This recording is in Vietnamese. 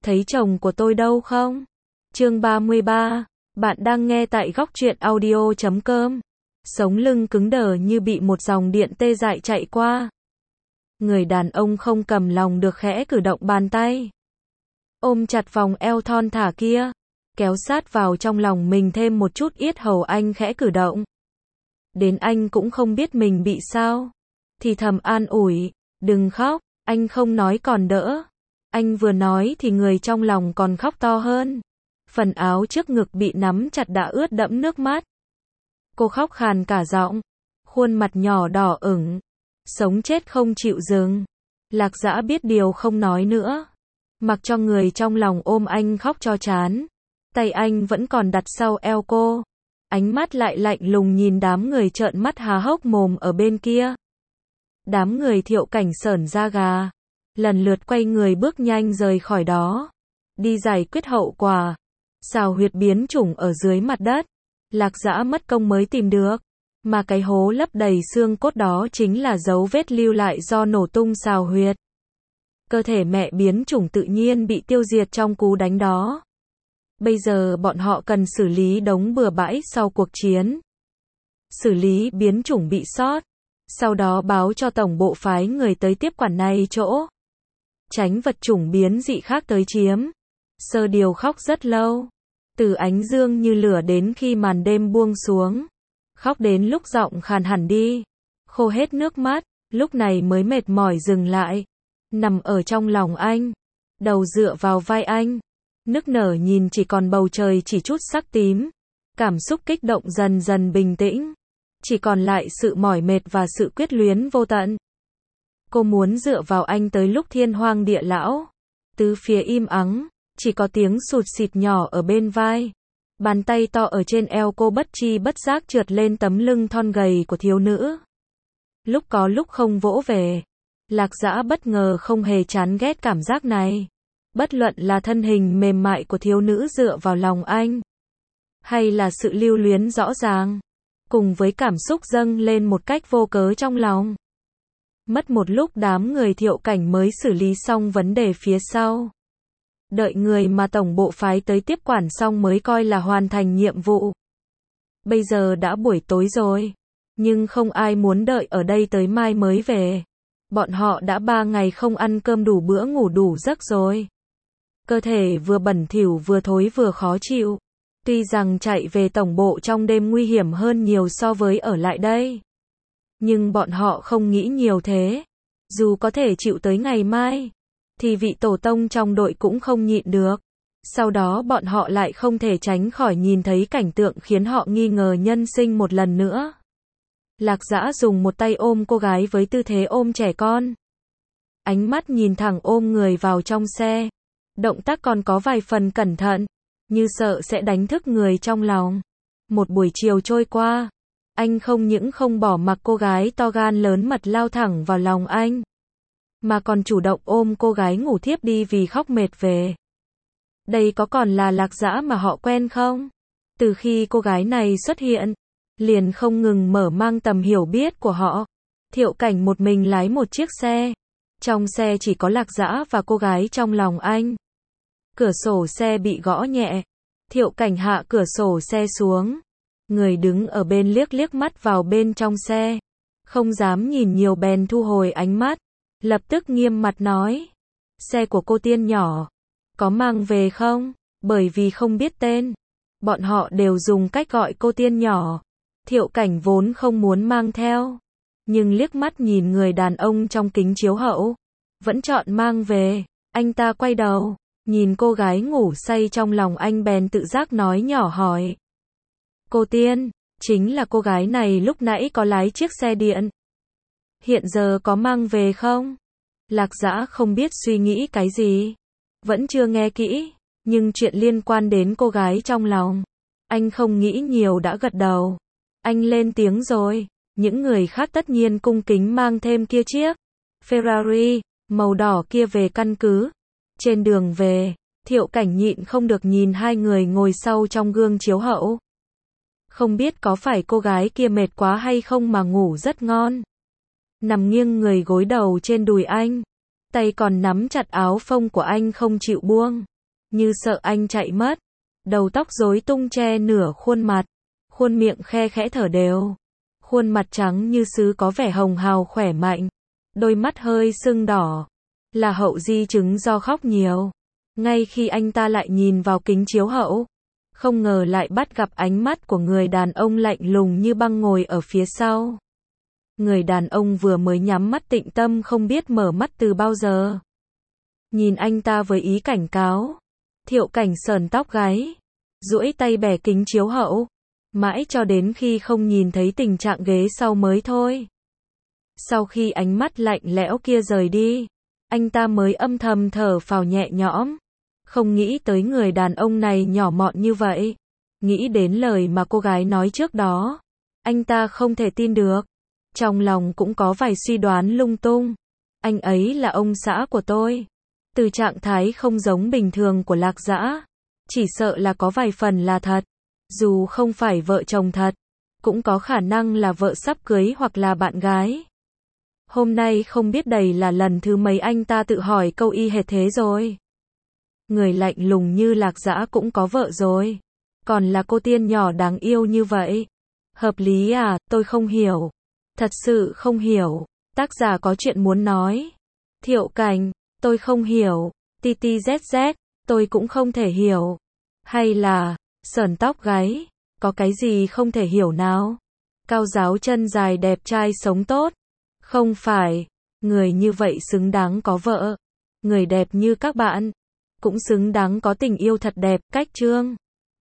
thấy chồng của tôi đâu không? Chương 33, bạn đang nghe tại góc truyện audio.com. Sống lưng cứng đờ như bị một dòng điện tê dại chạy qua. Người đàn ông không cầm lòng được khẽ cử động bàn tay. Ôm chặt vòng eo thon thả kia, kéo sát vào trong lòng mình thêm một chút, yết hầu anh khẽ cử động. Đến anh cũng không biết mình bị sao. Thì thầm an ủi, đừng khóc, anh không nói còn đỡ. Anh vừa nói thì người trong lòng còn khóc to hơn. Phần áo trước ngực bị nắm chặt đã ướt đẫm nước mắt. Cô khóc khàn cả giọng, khuôn mặt nhỏ đỏ ửng, sống chết không chịu dừng. Lạc Dã biết điều không nói nữa, mặc cho người trong lòng ôm anh khóc cho chán. Tay anh vẫn còn đặt sau eo cô, ánh mắt lại lạnh lùng nhìn đám người trợn mắt há hốc mồm ở bên kia. Đám người Thiệu Cảnh sởn da gà, lần lượt quay người bước nhanh rời khỏi đó, đi giải quyết hậu quả. Xào huyệt biến chủng ở dưới mặt đất, Lạc Dã mất công mới tìm được, mà cái hố lấp đầy xương cốt đó chính là dấu vết lưu lại do nổ tung xào huyệt. Cơ thể mẹ biến chủng tự nhiên bị tiêu diệt trong cú đánh đó. Bây giờ bọn họ cần xử lý đống bừa bãi sau cuộc chiến. Xử lý biến chủng bị sót, sau đó báo cho tổng bộ phái người tới tiếp quản này chỗ. Tránh vật chủng biến dị khác tới chiếm. Sơ Điều khóc rất lâu, từ ánh dương như lửa đến khi màn đêm buông xuống. Khóc đến lúc giọng khàn hẳn đi, khô hết nước mắt, lúc này mới mệt mỏi dừng lại. Nằm ở trong lòng anh, đầu dựa vào vai anh, nức nở nhìn chỉ còn bầu trời chỉ chút sắc tím. Cảm xúc kích động dần dần bình tĩnh, chỉ còn lại sự mỏi mệt và sự quyết luyến vô tận. Cô muốn dựa vào anh tới lúc thiên hoang địa lão. Tứ phía im ắng, chỉ có tiếng sụt xịt nhỏ ở bên vai. Bàn tay to ở trên eo cô bất chi bất giác trượt lên tấm lưng thon gầy của thiếu nữ. Lúc có lúc không vỗ về. Lạc Dã bất ngờ không hề chán ghét cảm giác này. Bất luận là thân hình mềm mại của thiếu nữ dựa vào lòng anh, hay là sự lưu luyến rõ ràng, cùng với cảm xúc dâng lên một cách vô cớ trong lòng. Mất một lúc đám người Thiệu Cảnh mới xử lý xong vấn đề phía sau. Đợi người mà tổng bộ phái tới tiếp quản xong mới coi là hoàn thành nhiệm vụ. Bây giờ đã buổi tối rồi, nhưng không ai muốn đợi ở đây tới mai mới về. Bọn họ đã 3 ngày không ăn cơm đủ bữa ngủ đủ giấc rồi. Cơ thể vừa bẩn thỉu vừa thối vừa khó chịu. Tuy rằng chạy về tổng bộ trong đêm nguy hiểm hơn nhiều so với ở lại đây, nhưng bọn họ không nghĩ nhiều thế. Dù có thể chịu tới ngày mai, thì vị tổ tông trong đội cũng không nhịn được. Sau đó bọn họ lại không thể tránh khỏi nhìn thấy cảnh tượng khiến họ nghi ngờ nhân sinh một lần nữa. Lạc Dã dùng một tay ôm cô gái với tư thế ôm trẻ con. Ánh mắt nhìn thẳng ôm người vào trong xe. Động tác còn có vài phần cẩn thận, như sợ sẽ đánh thức người trong lòng. Một buổi chiều trôi qua, anh không những không bỏ mặc cô gái to gan lớn mật lao thẳng vào lòng anh, mà còn chủ động ôm cô gái ngủ thiếp đi vì khóc mệt về. Đây có còn là Lạc Dã mà họ quen không? Từ khi cô gái này xuất hiện, liền không ngừng mở mang tầm hiểu biết của họ. Thiệu Cảnh một mình lái một chiếc xe. Trong xe chỉ có Lạc Dã và cô gái trong lòng anh. Cửa sổ xe bị gõ nhẹ. Thiệu Cảnh hạ cửa sổ xe xuống. Người đứng ở bên liếc liếc mắt vào bên trong xe. Không dám nhìn nhiều bèn thu hồi ánh mắt. Lập tức nghiêm mặt nói. Xe của cô Tiên nhỏ, có mang về không? Bởi vì không biết tên, bọn họ đều dùng cách gọi cô Tiên nhỏ. Thiệu Cảnh vốn không muốn mang theo, nhưng liếc mắt nhìn người đàn ông trong kính chiếu hậu, vẫn chọn mang về. Anh ta quay đầu, nhìn cô gái ngủ say trong lòng anh bèn tự giác nói nhỏ hỏi. Cô Tiên, chính là cô gái này lúc nãy có lái chiếc xe điện. Hiện giờ có mang về không? Lạc Dã không biết suy nghĩ cái gì. Vẫn chưa nghe kỹ, nhưng chuyện liên quan đến cô gái trong lòng, anh không nghĩ nhiều đã gật đầu. Anh lên tiếng rồi. Những người khác tất nhiên cung kính mang thêm kia chiếc Ferrari màu đỏ kia về căn cứ. Trên đường về, Thiệu Cảnh nhịn không được nhìn hai người ngồi sau trong gương chiếu hậu. Không biết có phải cô gái kia mệt quá hay không mà ngủ rất ngon. Nằm nghiêng người gối đầu trên đùi anh, tay còn nắm chặt áo phông của anh không chịu buông. như sợ anh chạy mất. Đầu tóc rối tung che nửa khuôn mặt, khuôn miệng khe khẽ thở đều. Khuôn mặt trắng như sứ có vẻ hồng hào khỏe mạnh, đôi mắt hơi sưng đỏ, là hậu di chứng do khóc nhiều. Ngay khi anh ta lại nhìn vào kính chiếu hậu, không ngờ lại bắt gặp ánh mắt của người đàn ông lạnh lùng như băng ngồi ở phía sau. Người đàn ông vừa mới nhắm mắt tĩnh tâm không biết mở mắt từ bao giờ. Nhìn anh ta với ý cảnh cáo, Thiệu Cảnh sờn tóc gáy, duỗi tay bẻ kính chiếu hậu, mãi cho đến khi không nhìn thấy tình trạng ghế sau mới thôi. Sau khi ánh mắt lạnh lẽo kia rời đi, anh ta mới âm thầm thở phào nhẹ nhõm. Không nghĩ tới người đàn ông này nhỏ mọn như vậy. Nghĩ đến lời mà cô gái nói trước đó, anh ta không thể tin được. Trong lòng cũng có vài suy đoán lung tung. Anh ấy là ông xã của tôi. Từ trạng thái không giống bình thường của Lạc Dã, chỉ sợ là có vài phần là thật. Dù không phải vợ chồng thật, cũng có khả năng là vợ sắp cưới hoặc là bạn gái. Hôm nay không biết đây là lần thứ mấy anh ta tự hỏi câu y hệt thế rồi. Người lạnh lùng như Lạc Dã cũng có vợ rồi, còn là cô tiên nhỏ đáng yêu như vậy. Hợp lý à, tôi không hiểu. Thật sự không hiểu. Tác giả có chuyện muốn nói. Thiệu Cảnh, tôi không hiểu. TTZZ, tôi cũng không thể hiểu. Hay là, sờn tóc gáy, có cái gì không thể hiểu nào? Cao giáo chân dài đẹp trai sống tốt. Không phải, người như vậy xứng đáng có vợ. Người đẹp như các bạn cũng xứng đáng có tình yêu thật đẹp. Cách chương